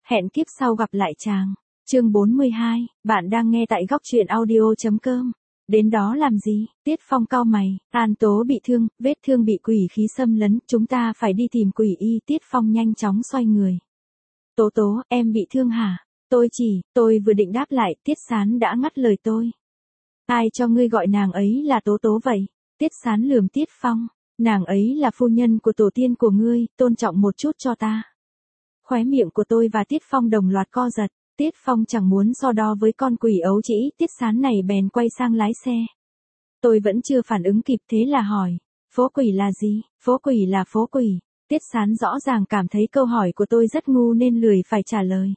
Hẹn kiếp sau gặp lại chàng. Chương 42, bạn đang nghe tại góc truyện audio.com. Đến đó làm gì? Tiết Phong cau mày, An Tố bị thương, vết thương bị quỷ khí xâm lấn, chúng ta phải đi tìm quỷ y. Tiết Phong nhanh chóng xoay người. Tố Tố, em bị thương hả? Tôi vừa định đáp lại, Tiết Sán đã ngắt lời tôi. Ai cho ngươi gọi nàng ấy là Tố Tố vậy? Tiết Sán lườm Tiết Phong, nàng ấy là phu nhân của tổ tiên của ngươi, tôn trọng một chút cho ta. Khóe miệng của tôi và Tiết Phong đồng loạt co giật. Tiết Phong chẳng muốn so đo với con quỷ ấu trĩ Tiết Sán này bèn quay sang lái xe. Tôi vẫn chưa phản ứng kịp thế là hỏi, phố quỷ là gì? Phố quỷ là phố quỷ. Tiết Sán rõ ràng cảm thấy câu hỏi của tôi rất ngu nên lười phải trả lời.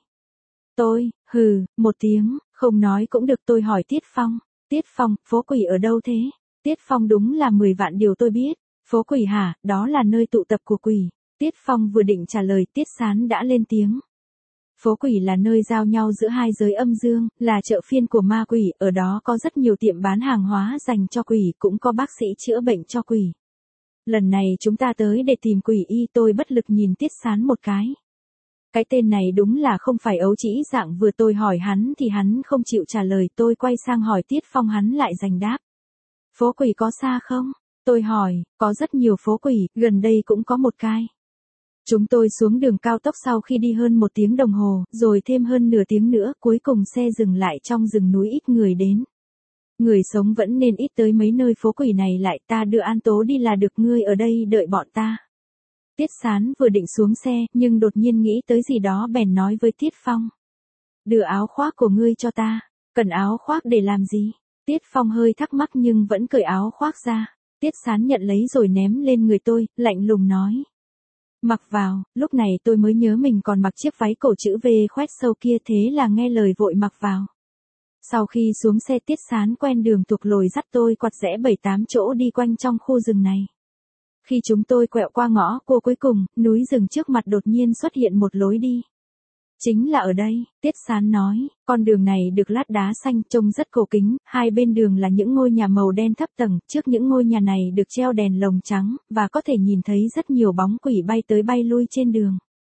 Tôi, một tiếng, không nói cũng được. Tôi hỏi Tiết Phong, phố quỷ ở đâu thế? Tiết Phong đúng là 10 vạn điều tôi biết. Phố quỷ hả, đó là nơi tụ tập của quỷ. Tiết Phong vừa định trả lời, Tiết Sán đã lên tiếng. Phố quỷ là nơi giao nhau giữa hai giới âm dương, là chợ phiên của ma quỷ, ở đó có rất nhiều tiệm bán hàng hóa dành cho quỷ, cũng có bác sĩ chữa bệnh cho quỷ. Lần này chúng ta tới để tìm quỷ y. Tôi bất lực nhìn Tiết Sán một cái. Cái tên này đúng là không phải ấu trĩ dạng. Vừa tôi hỏi hắn thì hắn không chịu trả lời. Tôi quay sang hỏi Tiết Phong, hắn lại giành đáp. Phố quỷ có xa không? Tôi hỏi, có rất nhiều phố quỷ, gần đây cũng có một cái. Chúng tôi xuống đường cao tốc sau khi đi hơn 1 tiếng đồng hồ, rồi thêm hơn nửa tiếng nữa, cuối cùng xe dừng lại trong rừng núi ít người đến. Người sống vẫn nên ít tới mấy nơi phố quỷ này lại, ta đưa An Tố đi là được, ngươi ở đây đợi bọn ta. Tiết Sán vừa định xuống xe, nhưng đột nhiên nghĩ tới gì đó bèn nói với Tiết Phong. Đưa áo khoác của ngươi cho ta. Cần áo khoác để làm gì? Tiết Phong hơi thắc mắc nhưng vẫn cởi áo khoác ra. Tiết Sán nhận lấy rồi ném lên người tôi, lạnh lùng nói. Mặc vào. Lúc này tôi mới nhớ mình còn mặc chiếc váy cổ chữ V khoét sâu kia, thế là nghe lời vội mặc vào. Sau khi xuống xe, Tiết Sán quen đường thuộc lối dắt tôi quặt rẽ 7-8 chỗ đi quanh trong khu rừng này. Khi chúng tôi quẹo qua ngõ cua cuối cùng, núi rừng trước mặt đột nhiên xuất hiện một lối đi. Chính là ở đây, Tiết Sán nói, con đường này được lát đá xanh, trông rất cổ kính, hai bên đường là những ngôi nhà màu đen thấp tầng, trước những ngôi nhà này được treo đèn lồng trắng, và có thể nhìn thấy rất nhiều bóng quỷ bay tới bay lui trên đường.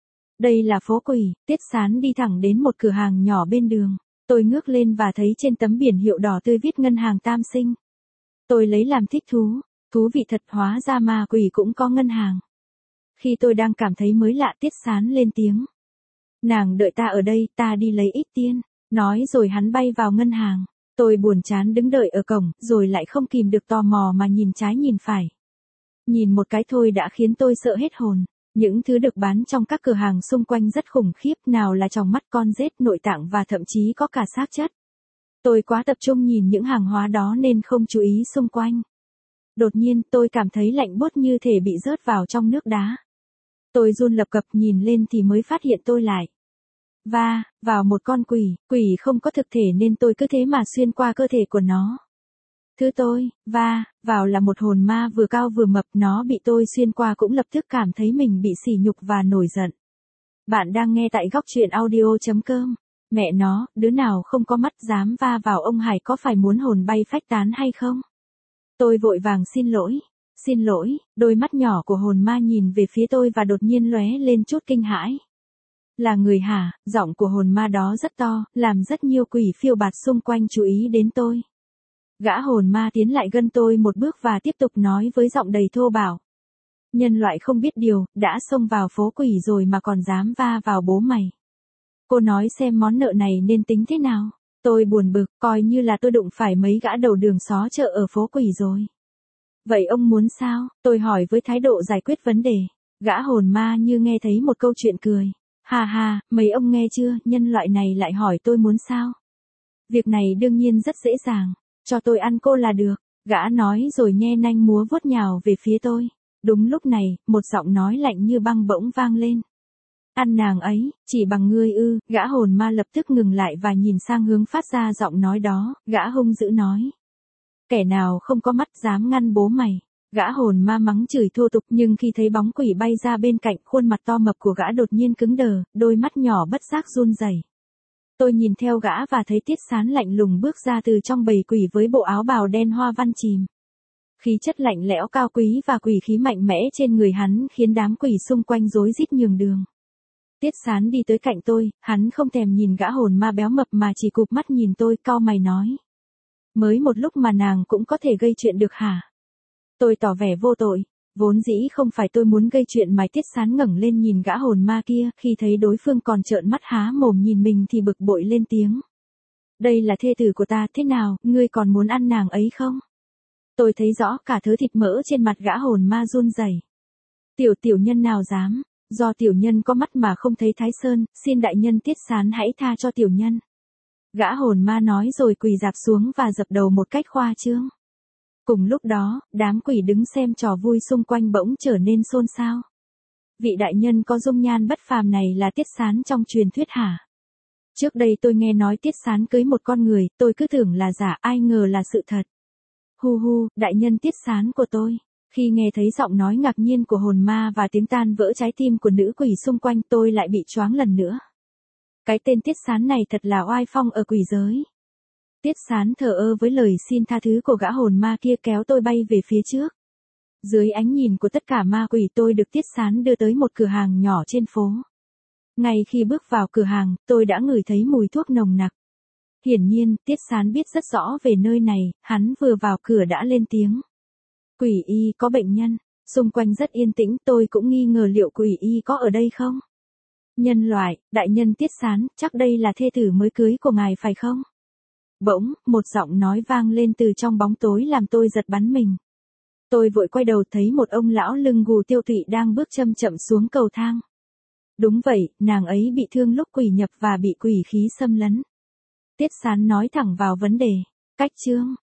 Đây là phố quỷ. Tiết Sán đi thẳng đến một cửa hàng nhỏ bên đường. Tôi ngước lên và thấy trên tấm biển hiệu đỏ tươi viết ngân hàng Tam Sinh. Tôi lấy làm thích thú. Thú vị thật, hóa ra ma quỷ cũng có ngân hàng. Khi tôi đang cảm thấy mới lạ, Tiết Sán lên tiếng. Nàng đợi ta ở đây, ta đi lấy ít tiền. Nói rồi hắn bay vào ngân hàng. Tôi buồn chán đứng đợi ở cổng, rồi lại không kìm được tò mò mà nhìn trái nhìn phải. Nhìn một cái thôi đã khiến tôi sợ hết hồn. Những thứ được bán trong các cửa hàng xung quanh rất khủng khiếp, nào là tròng mắt con rết, nội tạng và thậm chí có cả xác chất. Tôi quá tập trung nhìn những hàng hóa đó nên không chú ý xung quanh. Đột nhiên tôi cảm thấy lạnh buốt như thể bị rớt vào trong nước đá. Tôi run lập cập, nhìn lên thì mới phát hiện tôi lại vào một con quỷ. Quỷ không có thực thể nên tôi cứ thế mà xuyên qua cơ thể của nó. Thứ tôi vào là một hồn ma vừa cao vừa mập, nó bị tôi xuyên qua cũng lập tức cảm thấy mình bị sỉ nhục và nổi giận. Bạn đang nghe tại góc truyện audio.com. Mẹ nó, đứa nào không có mắt dám va vào ông Hải, có phải muốn hồn bay phách tán hay không? Tôi vội vàng xin lỗi. Đôi mắt nhỏ của hồn ma nhìn về phía tôi và đột nhiên lóe lên chút kinh hãi. Là người hả? Giọng của hồn ma đó rất to, làm rất nhiều quỷ phiêu bạt xung quanh chú ý đến tôi. Gã hồn ma tiến lại gần tôi một bước và tiếp tục nói với giọng đầy thô bạo. Nhân loại không biết điều, đã xông vào phố quỷ rồi mà còn dám va vào bố mày. Cô nói xem món nợ này nên tính thế nào? Tôi buồn bực, coi như là tôi đụng phải mấy gã đầu đường xó chợ ở phố quỷ rồi. Vậy ông muốn sao? Tôi hỏi với thái độ giải quyết vấn đề. Gã hồn ma như nghe thấy một câu chuyện cười. Ha ha, mấy ông nghe chưa, nhân loại này lại hỏi tôi muốn sao? Việc này đương nhiên rất dễ dàng. Cho tôi ăn cô là được. Gã nói rồi nhe nanh múa vuốt nhào về phía tôi. Đúng lúc này, một giọng nói lạnh như băng bỗng vang lên. Ăn nàng ấy, chỉ bằng ngươi ư? Gã hồn ma lập tức ngừng lại và nhìn sang hướng phát ra giọng nói đó. Gã hung dữ nói. Kẻ nào không có mắt dám ngăn bố mày? Gã hồn ma mắng chửi thô tục, nhưng khi thấy bóng quỷ bay ra bên cạnh, khuôn mặt to mập của gã đột nhiên cứng đờ, đôi mắt nhỏ bất giác run rẩy. Tôi nhìn theo gã và thấy Tiết Sán lạnh lùng bước ra từ trong bầy quỷ với bộ áo bào đen hoa văn chìm. Khí chất lạnh lẽo cao quý và quỷ khí mạnh mẽ trên người hắn khiến đám quỷ xung quanh rối rít nhường đường. Tiết Sán đi tới cạnh tôi, hắn không thèm nhìn gã hồn ma béo mập mà chỉ cụp mắt nhìn tôi, cau mày nói. Mới một lúc mà nàng cũng có thể gây chuyện được hả? Tôi tỏ vẻ vô tội. Vốn dĩ không phải tôi muốn gây chuyện mà Tiết Sán ngẩng lên nhìn gã hồn ma kia, khi thấy đối phương còn trợn mắt há mồm nhìn mình thì bực bội lên tiếng. Đây là thê tử của ta, thế nào, ngươi còn muốn ăn nàng ấy không? Tôi thấy rõ cả thớ thịt mỡ trên mặt gã hồn ma run rẩy. Tiểu nhân nào dám, do tiểu nhân có mắt mà không thấy Thái Sơn, xin đại nhân Tiết Sán hãy tha cho tiểu nhân. Gã hồn ma nói rồi quỳ rạp xuống và dập đầu một cách khoa trương. Cùng lúc đó, đám quỷ đứng xem trò vui xung quanh bỗng trở nên xôn xao. Vị đại nhân có dung nhan bất phàm này là Tiết Sán trong truyền thuyết hả? Trước đây tôi nghe nói Tiết Sán cưới một con người, tôi cứ tưởng là giả, ai ngờ là sự thật. Hu hu, đại nhân Tiết Sán của tôi. Khi nghe thấy giọng nói ngạc nhiên của hồn ma và tiếng tan vỡ trái tim của nữ quỷ xung quanh, tôi lại bị choáng lần nữa. Cái tên Tiết Sán này thật là oai phong ở quỷ giới. Tiết Sán thờ ơ với lời xin tha thứ của gã hồn ma kia, kéo tôi bay về phía trước. Dưới ánh nhìn của tất cả ma quỷ, tôi được Tiết Sán đưa tới một cửa hàng nhỏ trên phố. Ngay khi bước vào cửa hàng, tôi đã ngửi thấy mùi thuốc nồng nặc. Hiển nhiên, Tiết Sán biết rất rõ về nơi này, hắn vừa vào cửa đã lên tiếng. Quỷ y có bệnh nhân, xung quanh rất yên tĩnh, tôi cũng nghi ngờ liệu quỷ y có ở đây không? Nhân loại, đại nhân Tiết Sán, chắc đây là thê tử mới cưới của ngài phải không? Bỗng, một giọng nói vang lên từ trong bóng tối làm tôi giật bắn mình. Tôi vội quay đầu thấy một ông lão lưng gù tiêu tụy đang bước chậm chậm xuống cầu thang. Đúng vậy, nàng ấy bị thương lúc quỷ nhập và bị quỷ khí xâm lấn. Tiết Sán nói thẳng vào vấn đề. Cách chương.